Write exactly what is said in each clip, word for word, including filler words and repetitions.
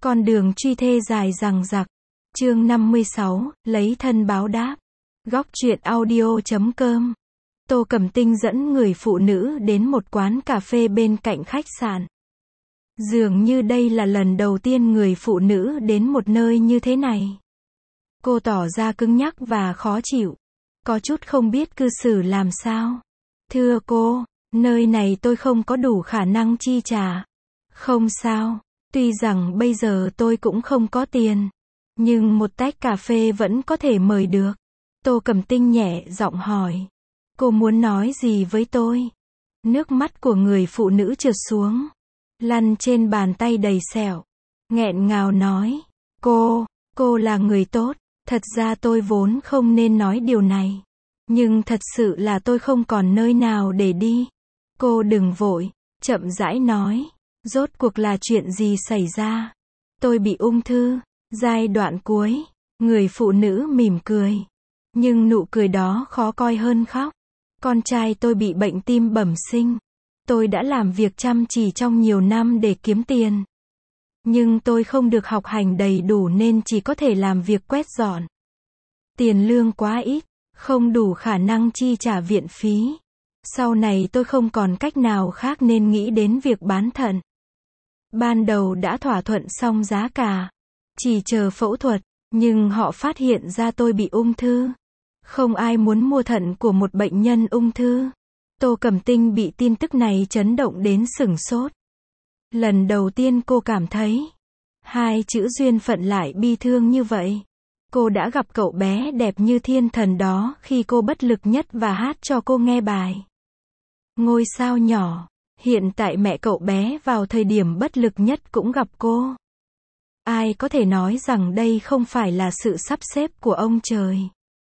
Con đường truy thê dài dằng dặc. Chương năm mươi sáu, lấy thân báo đáp. Góc truyện audio chấm com. Tô Cẩm Tinh dẫn người phụ nữ đến một quán cà phê bên cạnh khách sạn. Dường như đây là lần đầu tiên người phụ nữ đến một nơi như thế này. Cô tỏ ra cứng nhắc và khó chịu. Có chút không biết cư xử làm sao. Thưa cô, nơi này tôi không có đủ khả năng chi trả. Không sao, tuy rằng bây giờ tôi cũng không có tiền. Nhưng một tách cà phê vẫn có thể mời được. Tô Cẩm Tinh nhẹ giọng hỏi. Cô muốn nói gì với tôi? Nước mắt của người phụ nữ trượt xuống. Lăn trên bàn tay đầy sẹo. Nghẹn ngào nói. Cô, cô là người tốt. Thật ra tôi vốn không nên nói điều này. Nhưng thật sự là tôi không còn nơi nào để đi. Cô đừng vội, chậm rãi nói. Rốt cuộc là chuyện gì xảy ra? Tôi bị ung thư, giai đoạn cuối. Người phụ nữ mỉm cười. Nhưng nụ cười đó khó coi hơn khóc. Con trai tôi bị bệnh tim bẩm sinh. Tôi đã làm việc chăm chỉ trong nhiều năm để kiếm tiền. Nhưng tôi không được học hành đầy đủ nên chỉ có thể làm việc quét dọn. Tiền lương quá ít, không đủ khả năng chi trả viện phí. Sau này tôi không còn cách nào khác nên nghĩ đến việc bán thận. Ban đầu đã thỏa thuận xong giá cả, chỉ chờ phẫu thuật, nhưng họ phát hiện ra tôi bị ung thư. Không ai muốn mua thận của một bệnh nhân ung thư. Tô Cẩm Tinh bị tin tức này chấn động đến sửng sốt. Lần đầu tiên cô cảm thấy hai chữ duyên phận lại bi thương như vậy. Cô đã gặp cậu bé đẹp như thiên thần đó khi cô bất lực nhất và hát cho cô nghe bài Ngôi sao nhỏ. Hiện tại mẹ cậu bé vào thời điểm bất lực nhất cũng gặp cô. Ai có thể nói rằng đây không phải là sự sắp xếp của ông trời?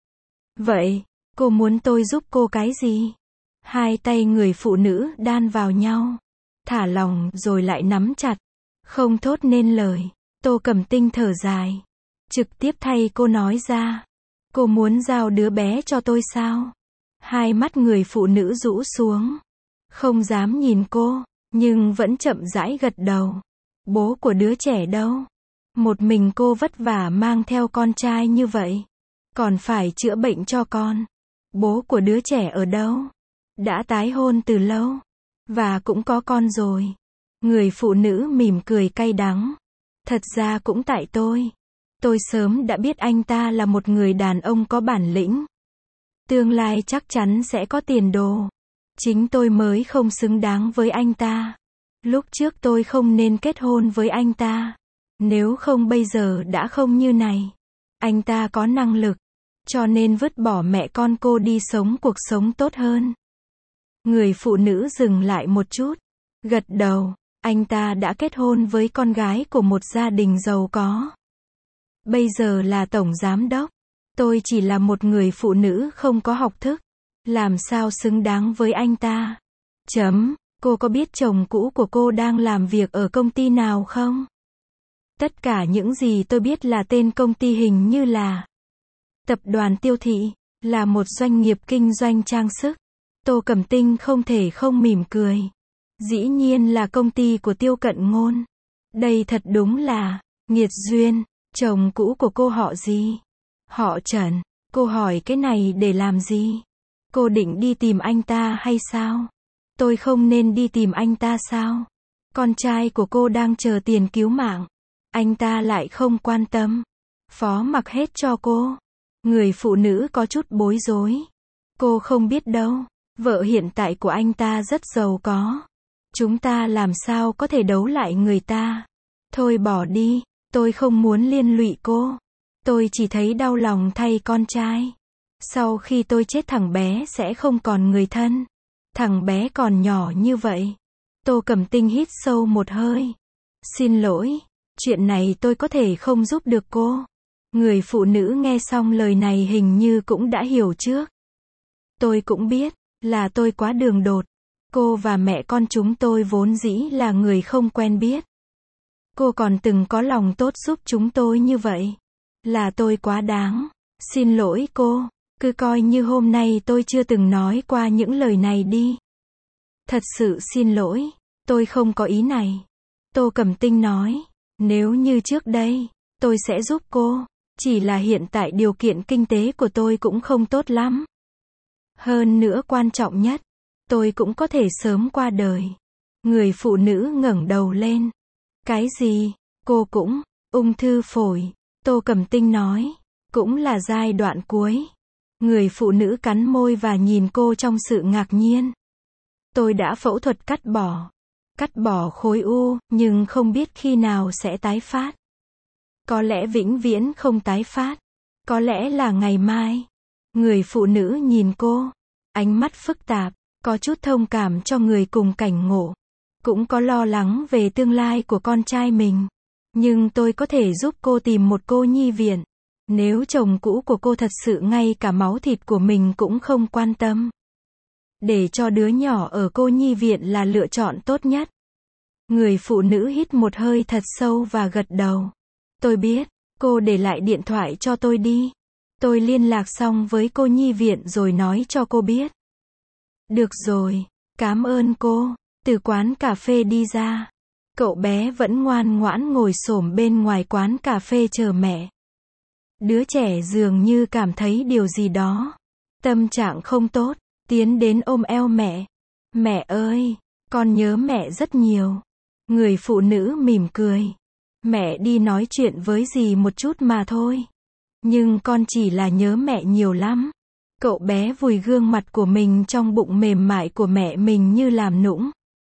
Vậy, cô muốn tôi giúp cô cái gì? Hai tay người phụ nữ đan vào nhau. Thả lỏng rồi lại nắm chặt. Không thốt nên lời. Tô Cẩm Tinh thở dài. Trực tiếp thay cô nói ra. Cô muốn giao đứa bé cho tôi sao? Hai mắt người phụ nữ rũ xuống. Không dám nhìn cô, nhưng vẫn chậm rãi gật đầu. Bố của đứa trẻ đâu? Một mình cô vất vả mang theo con trai như vậy. Còn phải chữa bệnh cho con. Bố của đứa trẻ ở đâu? Đã tái hôn từ lâu. Và cũng có con rồi. Người phụ nữ mỉm cười cay đắng. Thật ra cũng tại tôi. Tôi sớm đã biết anh ta là một người đàn ông có bản lĩnh. Tương lai chắc chắn sẽ có tiền đồ. Chính tôi mới không xứng đáng với anh ta. Lúc trước tôi không nên kết hôn với anh ta. Nếu không bây giờ đã không như này. Anh ta có năng lực. Cho nên vứt bỏ mẹ con cô đi sống cuộc sống tốt hơn. Người phụ nữ dừng lại một chút. Gật đầu. Anh ta đã kết hôn với con gái của một gia đình giàu có. Bây giờ là tổng giám đốc. Tôi chỉ là một người phụ nữ không có học thức. Làm sao xứng đáng với anh ta? Chấm, cô có biết chồng cũ của cô đang làm việc ở công ty nào không? Tất cả những gì tôi biết là tên công ty hình như là Tập đoàn Tiêu Thị, là một doanh nghiệp kinh doanh trang sức. Tô Cẩm Tinh không thể không mỉm cười. Dĩ nhiên là công ty của Tiêu Cận Ngôn. Đây thật đúng là nghiệt duyên. Chồng cũ của cô họ gì? Họ Trần. Cô hỏi cái này để làm gì? Cô định đi tìm anh ta hay sao? Tôi không nên đi tìm anh ta sao? Con trai của cô đang chờ tiền cứu mạng. Anh ta lại không quan tâm. Phó mặc hết cho cô. Người phụ nữ có chút bối rối. Cô không biết đâu. Vợ hiện tại của anh ta rất giàu có. Chúng ta làm sao có thể đấu lại người ta? Thôi bỏ đi. Tôi không muốn liên lụy cô. Tôi chỉ thấy đau lòng thay con trai. Sau khi tôi chết thằng bé sẽ không còn người thân. Thằng bé còn nhỏ như vậy. Tô Cẩm Tinh hít sâu một hơi. Xin lỗi, chuyện này tôi có thể không giúp được cô. Người phụ nữ nghe xong lời này hình như cũng đã hiểu trước. Tôi cũng biết, là tôi quá đường đột. Cô và mẹ con chúng tôi vốn dĩ là người không quen biết. Cô còn từng có lòng tốt giúp chúng tôi như vậy. Là tôi quá đáng. Xin lỗi cô. Cứ coi như hôm nay tôi chưa từng nói qua những lời này đi. Thật sự xin lỗi. Tôi không có ý này. Tô Cẩm Tinh nói. Nếu như trước đây, tôi sẽ giúp cô. Chỉ là hiện tại điều kiện kinh tế của tôi cũng không tốt lắm. Hơn nữa quan trọng nhất, tôi cũng có thể sớm qua đời. Người phụ nữ ngẩng đầu lên. Cái gì? Cô cũng, ung thư phổi. Tô Cẩm Tinh nói. Cũng là giai đoạn cuối. Người phụ nữ cắn môi và nhìn cô trong sự ngạc nhiên. Tôi đã phẫu thuật cắt bỏ. Cắt bỏ khối u, nhưng không biết khi nào sẽ tái phát. Có lẽ vĩnh viễn không tái phát. Có lẽ là ngày mai. Người phụ nữ nhìn cô. Ánh mắt phức tạp, có chút thông cảm cho người cùng cảnh ngộ. Cũng có lo lắng về tương lai của con trai mình. Nhưng tôi có thể giúp cô tìm một cô nhi viện. Nếu chồng cũ của cô thật sự ngay cả máu thịt của mình cũng không quan tâm. Để cho đứa nhỏ ở cô nhi viện là lựa chọn tốt nhất. Người phụ nữ hít một hơi thật sâu và gật đầu. Tôi biết, cô để lại điện thoại cho tôi đi. Tôi liên lạc xong với cô nhi viện rồi nói cho cô biết. Được rồi, cảm ơn cô. Từ quán cà phê đi ra. Cậu bé vẫn ngoan ngoãn ngồi xổm bên ngoài quán cà phê chờ mẹ. Đứa trẻ dường như cảm thấy điều gì đó. Tâm trạng không tốt, tiến đến ôm eo mẹ. Mẹ ơi, con nhớ mẹ rất nhiều. Người phụ nữ mỉm cười. Mẹ đi nói chuyện với dì một chút mà thôi. Nhưng con chỉ là nhớ mẹ nhiều lắm. Cậu bé vùi gương mặt của mình trong bụng mềm mại của mẹ mình như làm nũng.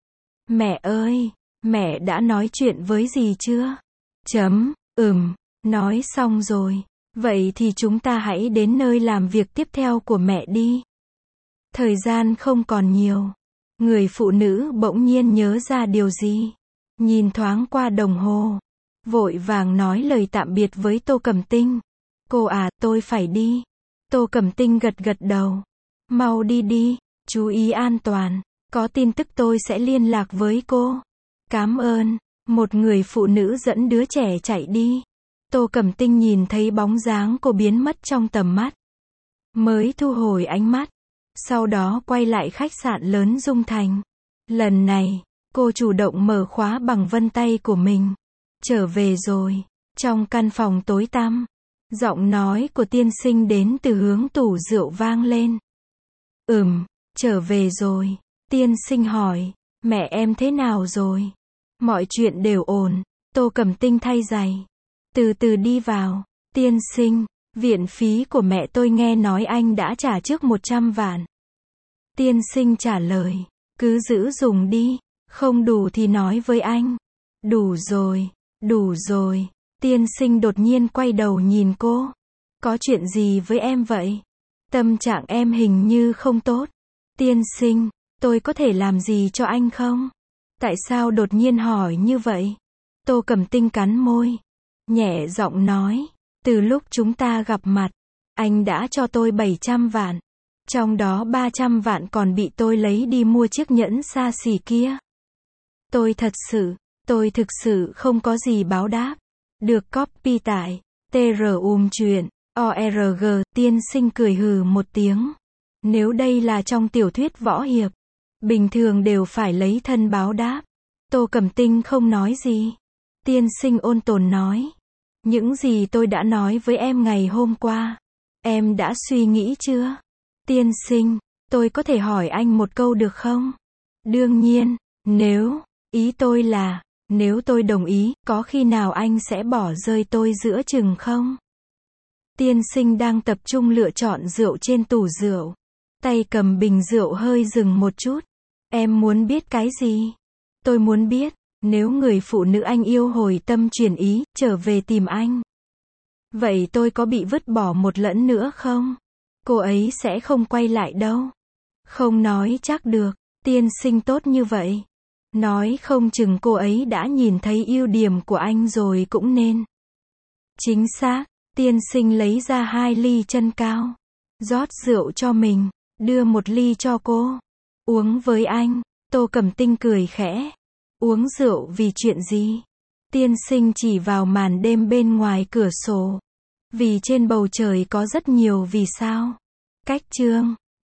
Mẹ ơi, mẹ đã nói chuyện với dì chưa? Chấm, ừm, nói xong rồi. Vậy thì chúng ta hãy đến nơi làm việc tiếp theo của mẹ đi. Thời gian không còn nhiều. Người phụ nữ bỗng nhiên nhớ ra điều gì. Nhìn thoáng qua đồng hồ. Vội vàng nói lời tạm biệt với Tô Cẩm Tinh. Cô à, tôi phải đi. Tô Cẩm Tinh gật gật đầu. Mau đi đi, chú ý an toàn. Có tin tức tôi sẽ liên lạc với cô. Cảm ơn. Một người phụ nữ dẫn đứa trẻ chạy đi. Tô Cẩm Tinh nhìn thấy bóng dáng cô biến mất trong tầm mắt. Mới thu hồi ánh mắt. Sau đó quay lại khách sạn lớn Dung Thành. Lần này, cô chủ động mở khóa bằng vân tay của mình. Trở về rồi. Trong căn phòng tối tăm, giọng nói của tiên sinh đến từ hướng tủ rượu vang lên. Ừm, trở về rồi. Tiên sinh hỏi, mẹ em thế nào rồi? Mọi chuyện đều ổn. Tô Cẩm Tinh thay giày. Từ từ đi vào. Tiên sinh, viện phí của mẹ tôi nghe nói anh đã trả trước một trăm vạn. Tiên sinh trả lời, cứ giữ dùng đi. Không đủ thì nói với anh. Đủ rồi, đủ rồi. Tiên sinh đột nhiên quay đầu nhìn cô. Có chuyện gì với em vậy? Tâm trạng em hình như không tốt. Tiên sinh, tôi có thể làm gì cho anh không? Tại sao đột nhiên hỏi như vậy? Tô Cẩm Tinh cắn môi. Nhẹ giọng nói. Từ lúc chúng ta gặp mặt, anh đã cho tôi bảy trăm vạn. Trong đó ba trăm vạn còn bị tôi lấy đi mua chiếc nhẫn xa xỉ kia. Tôi thật sự, tôi thực sự không có gì báo đáp. Được copy tại trum truyện org. Tiên sinh cười hừ một tiếng. Nếu đây là trong tiểu thuyết võ hiệp, bình thường đều phải lấy thân báo đáp. Tô Cẩm Tinh không nói gì. Tiên sinh ôn tồn nói. Những gì tôi đã nói với em ngày hôm qua, em đã suy nghĩ chưa? Tiên sinh, tôi có thể hỏi anh một câu được không? Đương nhiên, nếu, ý tôi là, nếu tôi đồng ý, có khi nào anh sẽ bỏ rơi tôi giữa chừng không? Tiên sinh đang tập trung lựa chọn rượu trên tủ rượu. Tay cầm bình rượu hơi dừng một chút. Em muốn biết cái gì? Tôi muốn biết, nếu người phụ nữ anh yêu hồi tâm chuyển ý, trở về tìm anh. Vậy tôi có bị vứt bỏ một lần nữa không? Cô ấy sẽ không quay lại đâu. Không nói chắc được, tiên sinh tốt như vậy. Nói không chừng cô ấy đã nhìn thấy ưu điểm của anh rồi cũng nên. Chính xác, tiên sinh lấy ra hai ly chân cao. Rót rượu cho mình, đưa một ly cho cô. Uống với anh. Tô Cẩm Tinh cười khẽ. Uống rượu vì chuyện gì? Tiên sinh chỉ vào màn đêm bên ngoài cửa sổ. Vì trên bầu trời có rất nhiều vì sao. Cách chương